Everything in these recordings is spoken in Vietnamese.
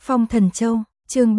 Phong Thần Châu, chương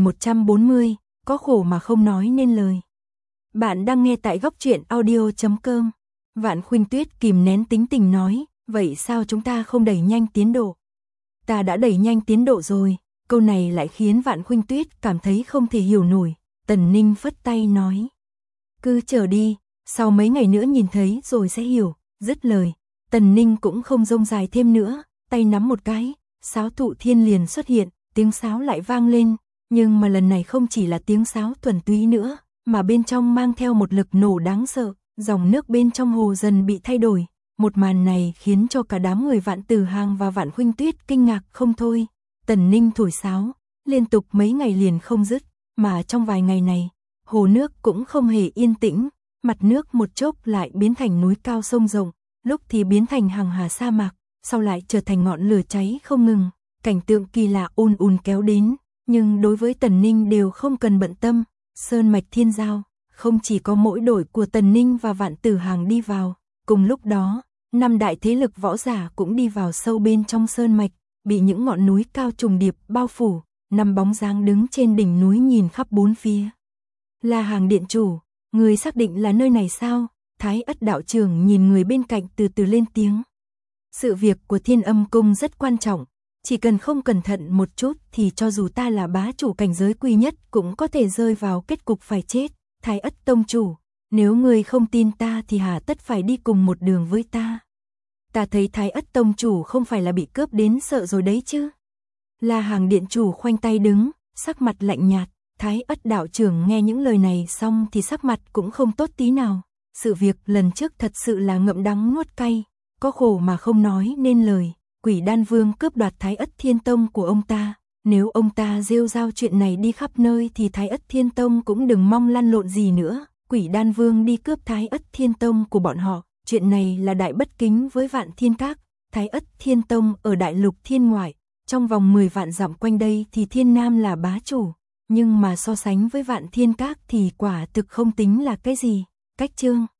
3140, có khổ mà không nói nên lời. Bạn đang nghe tại góc truyện audio.com. Vạn Khuynh Tuyết kìm nén tính tình nói, vậy sao chúng ta không đẩy nhanh tiến độ? Ta đã đẩy nhanh tiến độ rồi, câu này lại khiến Vạn Khuynh Tuyết cảm thấy không thể hiểu nổi. Tần Ninh phất tay nói, cứ chờ đi, sau mấy ngày nữa nhìn thấy rồi sẽ hiểu. Dứt lời, Tần Ninh cũng không rông dài thêm nữa, tay nắm một cái, sáo thụ thiên liền xuất hiện, tiếng sáo lại vang lên, nhưng mà lần này không chỉ là tiếng sáo thuần túy nữa, mà bên trong mang theo một lực nổ đáng sợ, dòng nước bên trong hồ dần bị thay đổi. Một màn này khiến cho cả đám người Vạn Tử Hàng và Vạn Khuynh Tuyết kinh ngạc không thôi. Tần Ninh thổi sáo, liên tục mấy ngày liền không dứt, mà trong vài ngày này, hồ nước cũng không hề yên tĩnh, mặt nước một chốc lại biến thành núi cao sông rộng, lúc thì biến thành hàng hà sa mạc, sau lại trở thành ngọn lửa cháy không ngừng, cảnh tượng kỳ lạ ùn ùn kéo đến, nhưng đối với Tần Ninh đều không cần bận tâm. Sơn mạch Thiên Giao, không chỉ có mỗi đội của Tần Ninh và Vạn Tử Hàng đi vào, cùng lúc đó, 5 đại thế lực võ giả cũng đi vào sâu bên trong sơn mạch, bị những ngọn núi cao trùng điệp bao phủ, 5 bóng dáng đứng trên đỉnh núi nhìn khắp bốn phía. La Hàng điện chủ, người xác định là nơi này sao? Thái Ất đạo trưởng nhìn người bên cạnh từ từ lên tiếng. Sự việc của Thiên Âm Cung rất quan trọng, chỉ cần không cẩn thận một chút thì cho dù ta là bá chủ cảnh giới quý nhất cũng có thể rơi vào kết cục phải chết. Thái Ất tông chủ, nếu người không tin ta thì hà tất phải đi cùng một đường với ta. Ta thấy Thái Ất tông chủ không phải là bị cướp đến sợ rồi đấy chứ. La Hàng điện chủ khoanh tay đứng, sắc mặt lạnh nhạt. Thái Ất đạo trưởng nghe những lời này xong thì sắc mặt cũng không tốt tí nào. Sự việc lần trước thật sự là ngậm đắng nuốt cay, có khổ mà không nói nên lời. Quỷ Đan Vương cướp đoạt Thái Ất Thiên Tông của ông ta, nếu ông ta rêu rao chuyện này đi khắp nơi thì Thái Ất Thiên Tông cũng đừng mong lăn lộn gì nữa. Quỷ Đan Vương đi cướp Thái Ất Thiên Tông của bọn họ, chuyện này là đại bất kính với Vạn Thiên Các. Thái Ất Thiên Tông ở đại lục thiên ngoại, trong vòng 10 vạn dặm quanh đây thì Thiên Nam là bá chủ, nhưng mà so sánh với Vạn Thiên Các thì quả thực không tính là cái gì. Cách chương